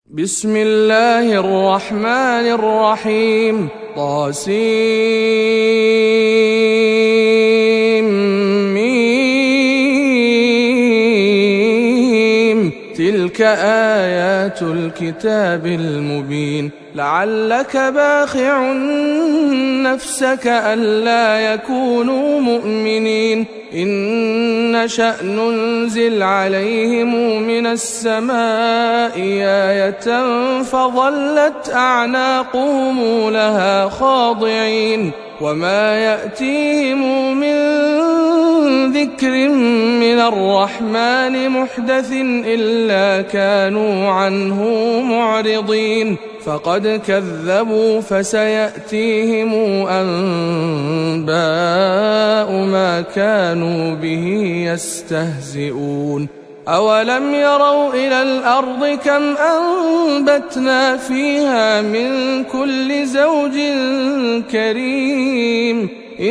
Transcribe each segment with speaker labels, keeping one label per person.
Speaker 1: بسم الله الرحمن الرحيم طاسيم تلك آيات الكتاب المبين لعلك باخع نفسك ألا يكونوا مؤمنين إن نشأ ننزل عليهم من السماء آية فظلت أعناقهم لها خاضعين وما يأتيهم من ذكر من الرحمن محدث إلا كانوا عنه معرضين فقد كذبوا فسيأتيهم أنباء ما كانوا به يستهزئون أولم يروا إلى الأرض كم أنبتنا فيها من كل زوج كريم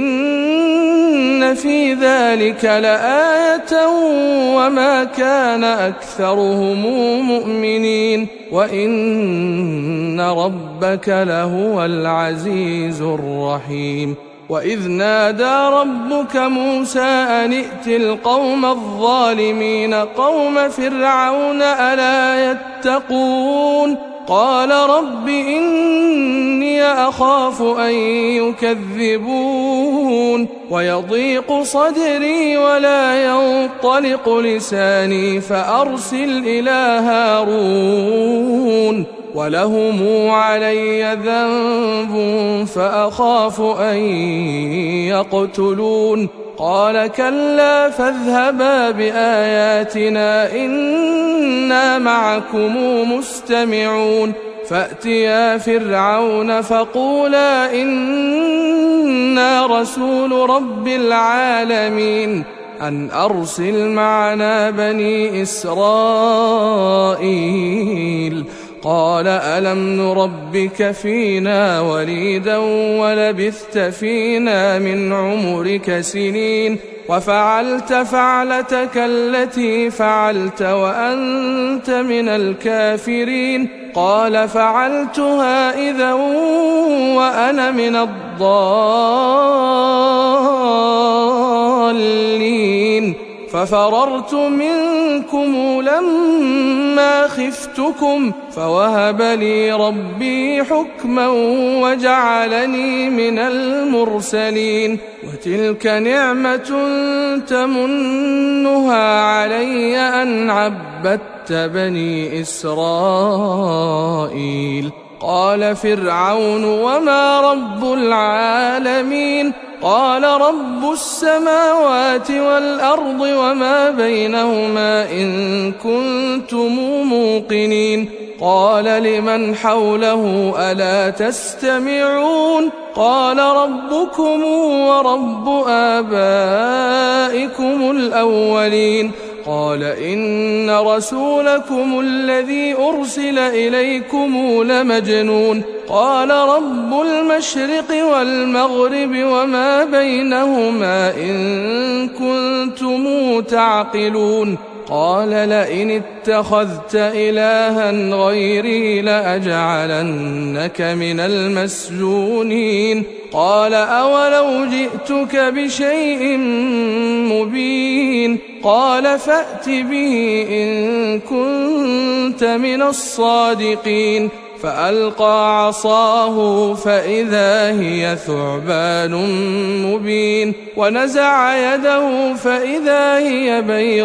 Speaker 1: إن في ذلك لآية وما كان أكثرهم مؤمنين وإن ربك لهو العزيز الرحيم وإذ نادى ربك موسى أن ائت القوم الظالمين قوم فرعون ألا يتقون قال رب إني أخاف أن يكذبون ويضيق صدري ولا ينطلق لساني فأرسل إلى هارون ولهم علي ذنب فأخاف أن يقتلون قال كلا فاذهبا بآياتنا إنا معكم مستمعون فأتيا فرعون فقولا إنا رسول رب العالمين أن أرسل معنا بني إسرائيل قال ألم نربك فينا وليدا ولبثت فينا من عمرك سنين وفعلت فعلتك التي فعلت وأنت من الكافرين قال فعلتها إذا وأنا من الضالين ففررت منكم لما خفتكم فوهب لي ربي حكما وجعلني من المرسلين وتلك نعمة تمنها علي أن عبدت بني إسرائيل قال فرعون وما رب العالمين قال رب السماوات والأرض وما بينهما إن كنتم موقنين قال لمن حوله ألا تستمعون قال ربكم ورب آبائكم الأولين قال إن رسولكم الذي أرسل إليكم لمجنون قال رب المشرق والمغرب وما بينهما إن كنتم تعقلون قال لئن اتخذت إلها غيري لأجعلنك من المسجونين قال أولو جئتك بشيء مبين قال فأت به إن كنت من الصادقين فألقى عصاه فإذا هي ثعبان مبين ونزع يده فإذا هي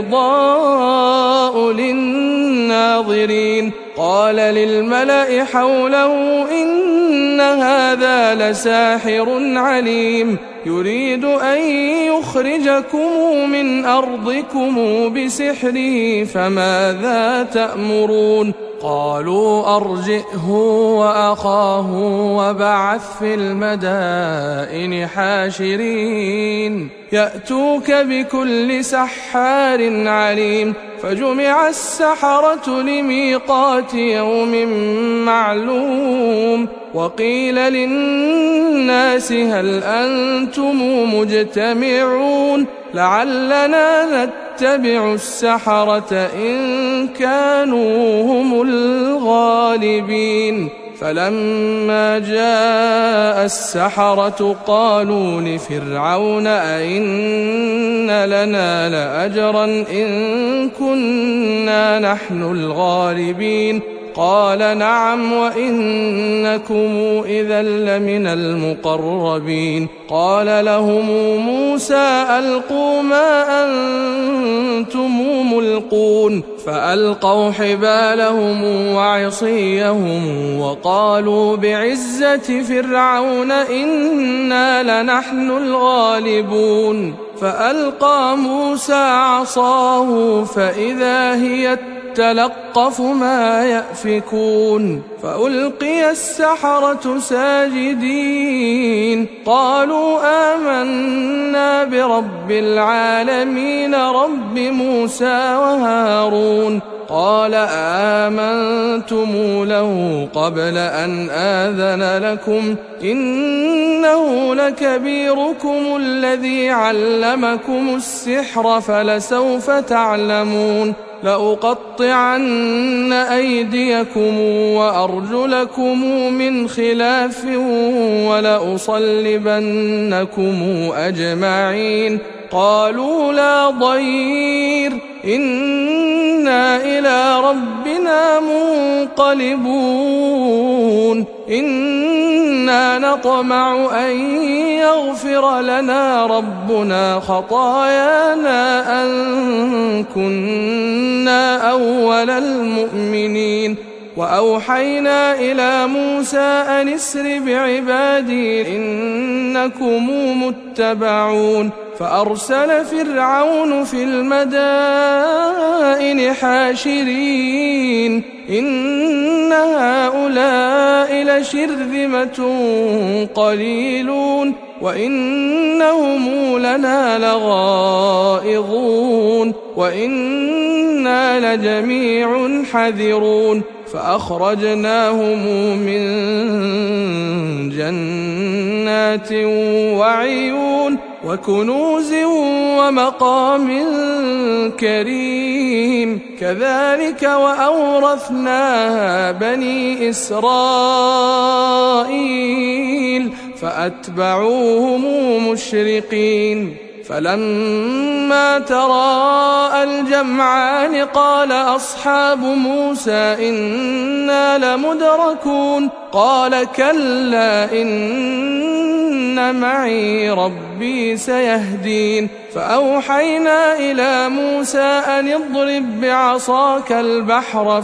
Speaker 1: بيضاء للناظرين قال للملأ حوله إن هذا لساحر عليم يريد أن يخرجكم من أرضكم بسحره فماذا تأمرون قالوا أرجئه وأخاه وبعث في المدائن حاشرين يأتوك بكل سحار عليم فجمع السحرة لميقات يوم معلوم وقيل للناس هل أنتم مجتمعون لعلنا نتبع السحرة إن كانوا هم الغالبين. الغالبين فلما جاء السحرة قالوا لفرعون أئن لنا لأجرا إن كنا نحن الغالبين قال نعم وإنكم إذا لمن المقربين قال لهم موسى ألقوا ما أنتم ملقون فألقوا حبالهم وعصيهم وقالوا بعزة فرعون إنا لنحن الغالبون فألقى موسى عصاه فإذا هي تلقف ما يأفكون فألقي السحرة ساجدين قالوا آمنا برب العالمين رب موسى وهارون قال آمنتم له قبل أن آذن لكم إنه لكبيركم الذي علمكم السحر فلسوف تعلمون لأقطعن أيديكم وأرجلكم من خلاف ولأصلبنكم أجمعين قالوا لا ضير إنا إلى ربنا منقلبون إنا نطمع أن يغفر لنا ربنا خطايانا أن كنا أول المؤمنين وأوحينا إلى موسى أن اسر بعبادي إنكم متبعون فأرسل فرعون في المدائن حاشرين إن هؤلاء لشرذمة قليلون وإنهم لنا لغائظون وإنا لجميع حذرون فأخرجناهم من جنات وعيون وكنوز ومقام كريم كذلك وأورثناها بني إسرائيل فأتبعوهم مشرقين فلما تراءى الجمعان قال أصحاب موسى إنا لمدركون قال كلا إن معي ربي سيهدين فأوحينا إلى موسى أن اضرب بعصاك البحر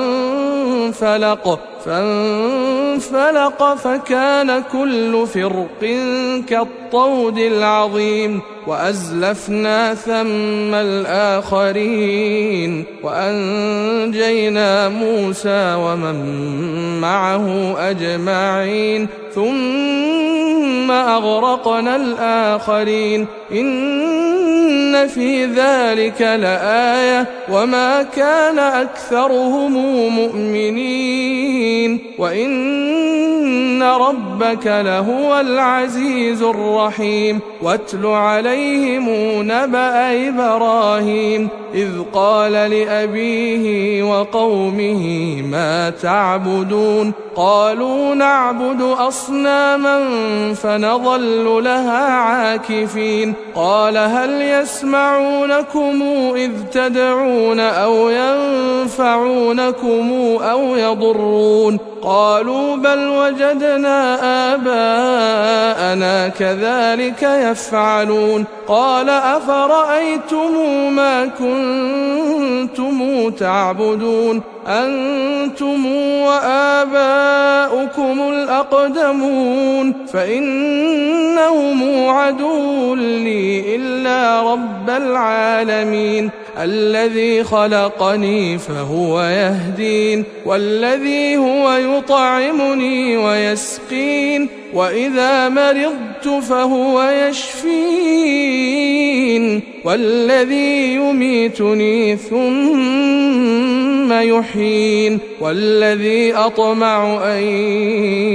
Speaker 1: فانفلق فكان كل فرق كالطود العظيم وأزلفنا ثم الآخرين وأنجينا موسى ومن معه أجمعين ثم أغرقنا الآخرين إن في ذلك لآية وما كان أكثرهم مؤمنين وإن ربك لهو العزيز الرحيم واتل عليهم نبأ إبراهيم إذ قال لأبيه وقومه ما تعبدون قالوا نعبد أصناما فنظل لها عاكفين قال هل يسمعونكم إذ تدعون أو ينفعونكم أو يضرون قالوا بل وجدنا آباءنا كذلك يفعلون قال أفرأيتم ما كنتم تعبدون أنتم وآباؤكم الأقدمون فإنهم عدو لي إلا رب العالمين الذي خلقني فهو يهدين والذي هو يطعمني ويسقين وإذا مرضت فهو يشفين والذي يميتني ثم يحيين والذي أطمع أن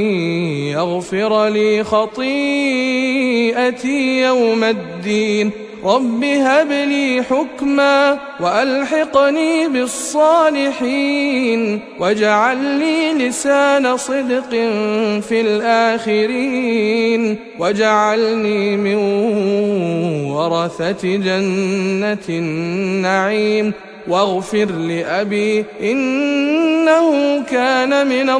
Speaker 1: يغفر لي خطيئتي يوم الدين رب هب لي حكما وألحقني بالصالحين واجعل لي لسان صدق في الآخرين واجعلني من ورثة جنة النعيم واغفر لأبي إنه كان من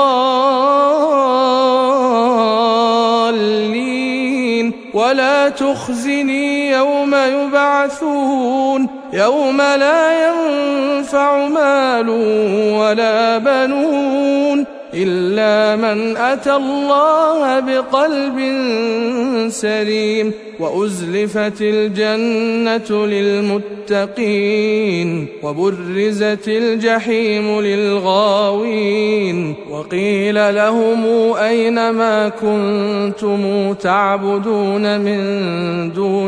Speaker 1: الضالين ولا تخزني يوم يبعثون يوم لا ينفع مال ولا بنون إلا من أتى الله بقلب سليم وأزلفت الجنة للمتقين وبرزت الجحيم للغاوين وقيل لهم أين ما كنتم تعبدون من دون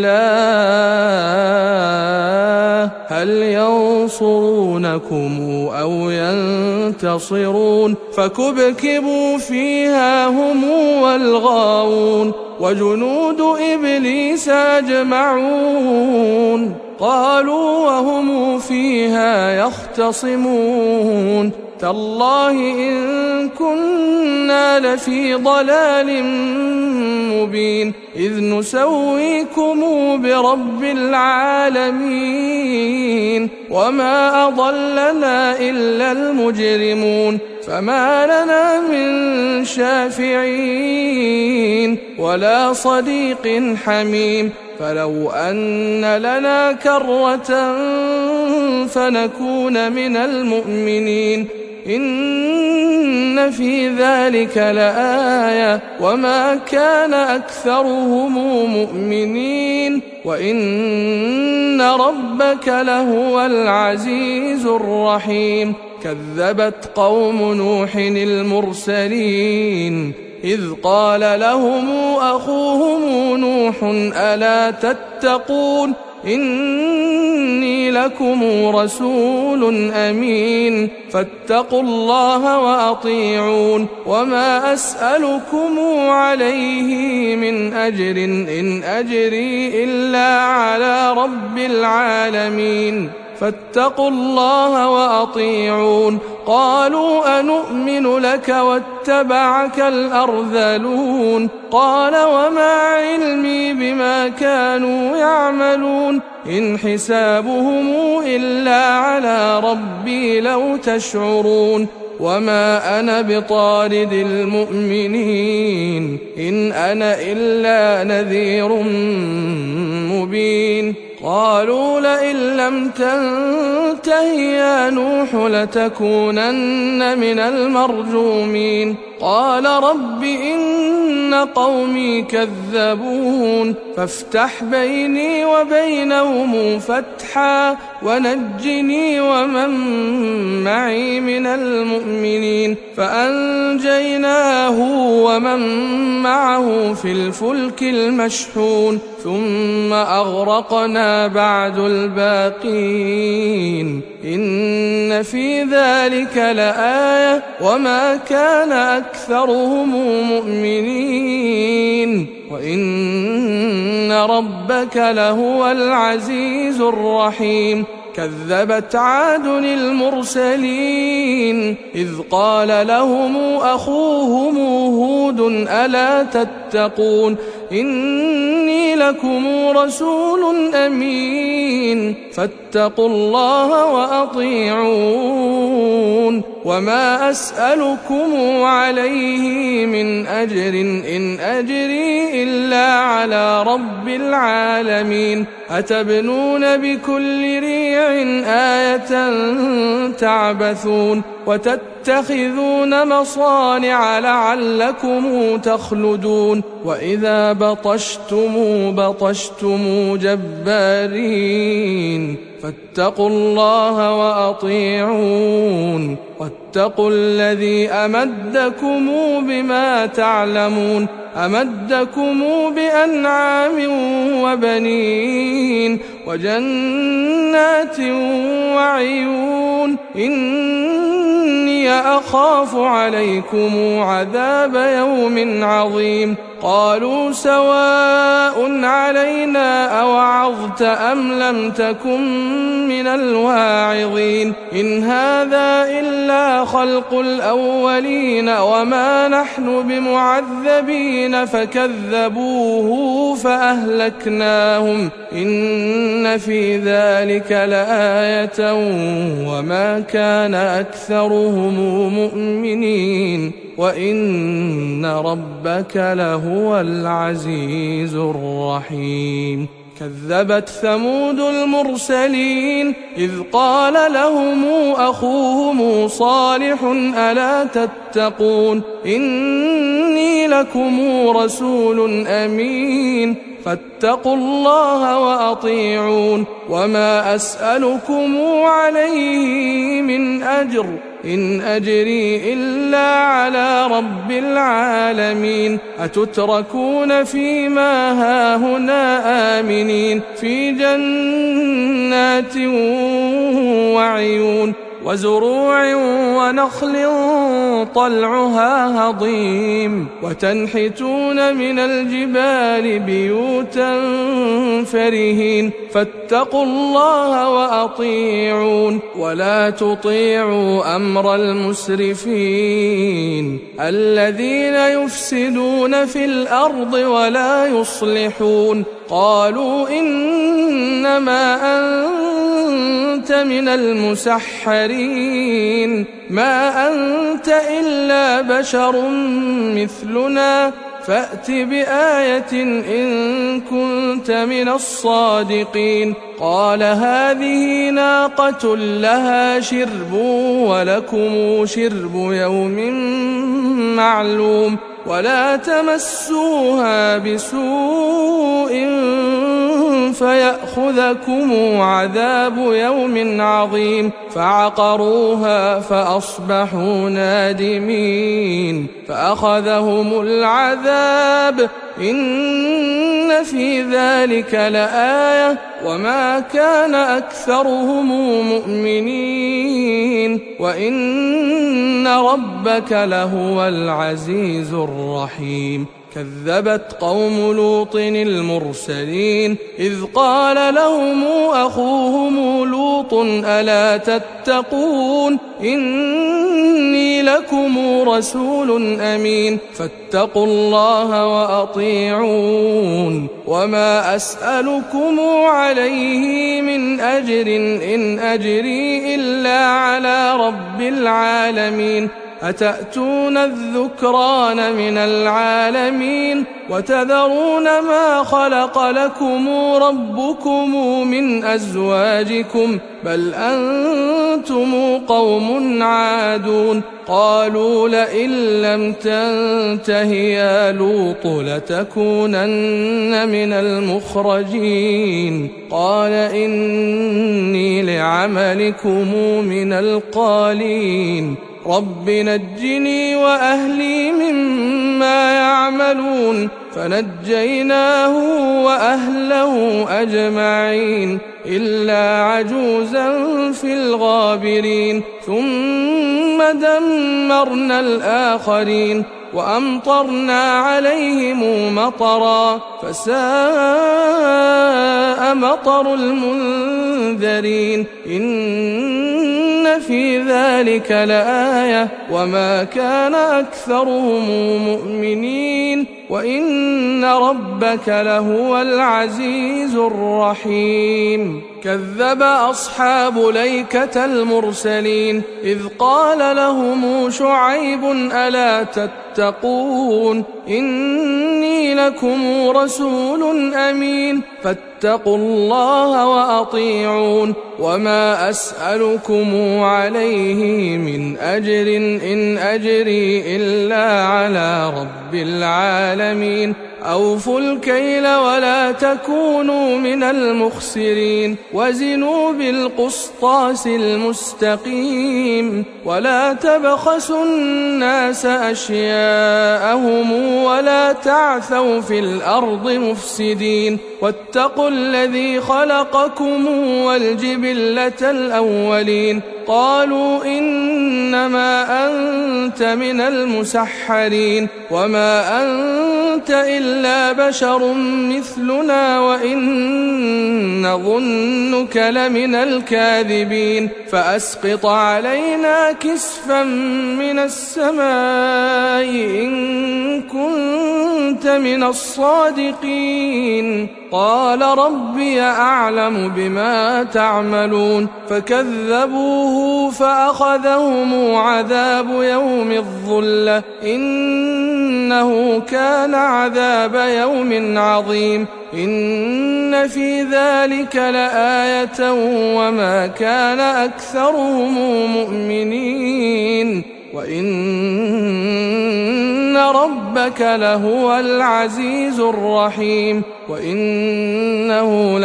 Speaker 1: الله هل ينصرونكم أو ينتصرون فكبكبوا فيها هم والغاوون وجنود إبليس أجمعون قالوا وهم فيها يختصمون تالله إن كنا لفي ضلال مبين إذ نسويكم برب العالمين وما أضلنا إلا المجرمون فما لنا من شافعين ولا صديق حميم فلو أن لنا كرة فنكون من المؤمنين إن في ذلك لآية وما كان أكثرهم مؤمنين وإن ربك لهو العزيز الرحيم كذبت قوم نوح المرسلين إذ قال لهم أخوهم نوح ألا تتقون إني لكم رسول أمين فاتقوا الله وأطيعون وما أسألكم عليه من أجر إن أجري إلا على رب العالمين فاتقوا الله وأطيعون قالوا أنؤمن لك واتبعك الأرذلون قال وما علمي بما كانوا يعملون إن حسابهم إلا على ربي لو تشعرون وما أنا بطارد المؤمنين إن أنا إلا نذير مبين قالوا لئن لم تنته يا نوح لتكونن من المرجومين قال رب إن قومي كذبون فافتح بيني وبينهم فتحا ونجني ومن معي من المؤمنين فأنجيناه ومن معه في الفلك المشحون ثم أغرقنا بعد الباقين إن في ذلك لآية وما كان أكثرهم مؤمنين وإن ربك لهو العزيز الرحيم كذبت عاد المرسلين إذ قال لهم أخوهم هود ألا تتقون إني لكم رسول أمين فاتقوا الله وأطيعون وما أسألكم عليه من أجر إن أجري إلا على رب العالمين أتبنون بكل ريع آية تعبثون وتتخذون مصانع لعلكم تخلدون وإذا بطشتم جبارين فاتقوا الله وأطيعون واتقوا الذي أمدكم بما تعلمون أمدكم بأنعام وبنين وجنات وعيون إني أخاف عليكم عذاب يوم عظيم قالوا سواء علينا أوعظت أم لم تكن من الواعظين إن هذا إلا خلق الأولين وما نحن بمعذبين فكذبوه فأهلكناهم إن في ذلك لآية وما كان أكثرهم مؤمنين وإن ربك لهو العزيز الرحيم كذبت ثمود المرسلين إذ قال لهم أخوهم صالح ألا تتقون إني لكم رسول أمين فاتقوا الله وأطيعون وما أسألكم عليه من أجر إن أجري إلا على رب العالمين أتتركون فيما هاهنا آمنين في جنات وعيون وزروع ونخل طلعها هضيم وتنحتون من الجبال بيوتا فرهين فاتقوا الله وأطيعون ولا تطيعوا أمر المسرفين الذين يفسدون في الأرض ولا يصلحون قالوا إنما أنت من المسحرين ما أنت إلا بشر مثلنا فأت بآية إن كنت من الصادقين قال هذه ناقة لها شرب ولكم شرب يوم معلوم ولا تمسوها بسوء فيأخذكم عذاب يوم عظيم فعقروها فأصبحوا نادمين فأخذهم العذاب إن في ذلك لآية وما كان أكثرهم مؤمنين وإن ربك لهو العزيز الرحيم كذبت قوم لوط المرسلين إذ قال لهم أخوهم لوط ألا تتقون إني لكم رسول أمين فاتقوا الله وأطيعون وما أسألكم عليه من أجر إن أجري إلا على رب العالمين أتأتون الذكران من العالمين وتذرون ما خلق لكم ربكم من أزواجكم بل أنتم قوم عادون قالوا لئن لم تنته يا لوط لتكونن من المخرجين قال إني لعملكم من القالين رب نجني وأهلي مما يعملون فنجيناه وأهله أجمعين إلا عجوزا في الغابرين ثم دمرنا الآخرين وأمطرنا عليهم مطرا فساء مطر المنذرين إن في ذلك لآية وما كان أكثرهم مؤمنين وإن ربك لهو العزيز الرحيم كذب أصحاب ليكة المرسلين إذ قال لهم شعيب ألا تتقون إني لكم رسول أمين فاتقوا الله وأطيعون وما أسألكم عليه من أجر إن أجري إلا على رب العالمين أوفوا الكيل ولا تكونوا من المخسرين وزنوا بالقسطاس المستقيم ولا تبخسوا الناس أشياءهم ولا تعثوا في الأرض مفسدين واتقوا الذي خلقكم والجبلة الأولين قالوا إنما أنت من المسحرين وما أنت إلا بشر مثلنا وإن نظنك لمن الكاذبين فأسقط علينا كسفا من السماء إن كنت من الصادقين قال ربي أعلم بما تعملون فكذبوه فأخذهم عذاب يوم الظلة إنه كان عذاب يوم عظيم إن في ذلك لآية وما كان أكثرهم مؤمنين وإن ربك لهو العزيز الرحيم وإنه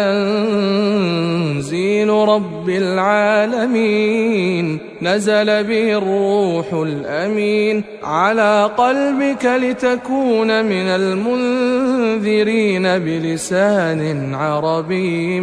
Speaker 1: لتنزيل رب العالمين نزل به الروح الأمين على قلبك لتكون من المنذرين بلسان عربي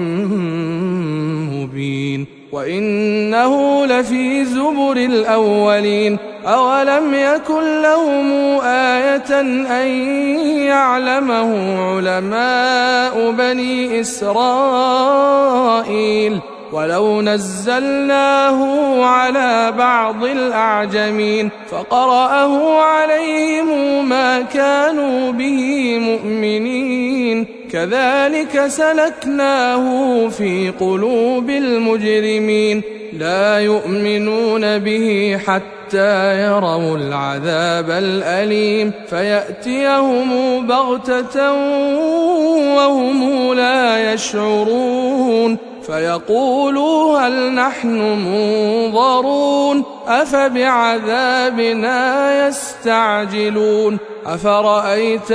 Speaker 1: مبين وإنه لفي زبر الأولين أولم يكن لهم آية أن يعلمه علماء بني إسرائيل ولو نزلناه على بعض الأعجمين فقرأه عليهم ما كانوا به مؤمنين كذلك سلكناه في قلوب المجرمين لا يؤمنون به حتى يروا العذاب الأليم فيأتيهم بغتة وهم لا يشعرون فيقولوا هل نحن منظرون أفبعذابنا يستعجلون أفرأيت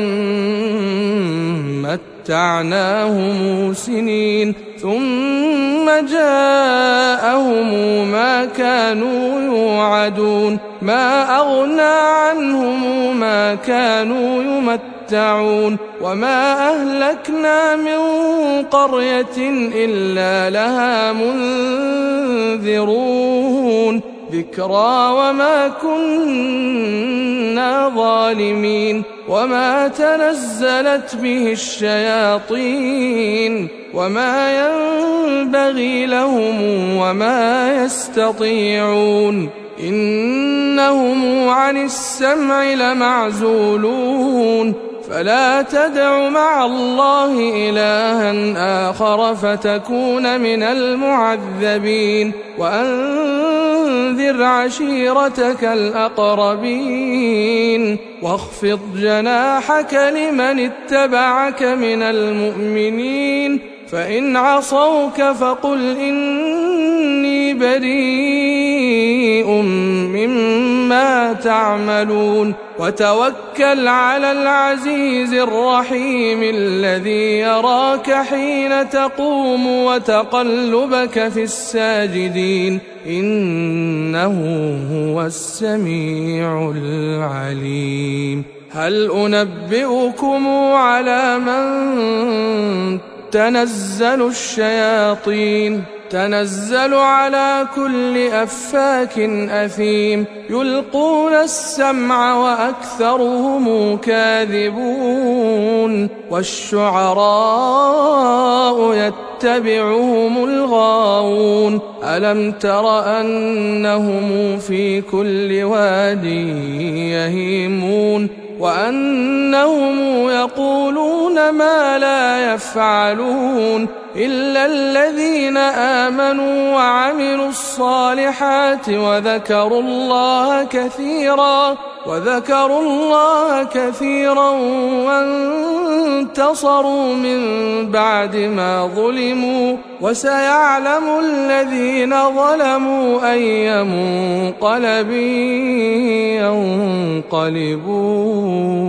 Speaker 1: إن متعناهم سنين ثم جاءهم ما كانوا يوعدون ما أغنى عنهم ما كانوا يمتعون وما أهلكنا من قرية إلا لها منذرون ذكرى وما كنا ظالمين وما تنزلت به الشياطين وما ينبغي لهم وما يستطيعون إنهم عن السمع لمعزولون فلا تدع مع الله إلها آخر فتكون من المعذبين وأنذر عشيرتك الأقربين واخفض جناحك لمن اتبعك من المؤمنين فإن عصوك فقل إني بريء مما تعملون وتوكل على العزيز الرحيم الذي يراك حين تقوم وتقلبك في الساجدين إنه هو السميع العليم هل أنبئكم على من تنزل الشياطين تنزل على كل أفاك أثيم يلقون السمع وأكثرهم كاذبون والشعراء يتبعهم الغاوون ألم تر أنهم في كل واد يهيمون وأنهم يقولون ما لا يفعلون إلا الذين آمنوا وعملوا الصالحات وذكروا الله كثيرا وانتصروا من بعد ما ظلموا وسيعلم الذين ظلموا أي منقلب ينقلبون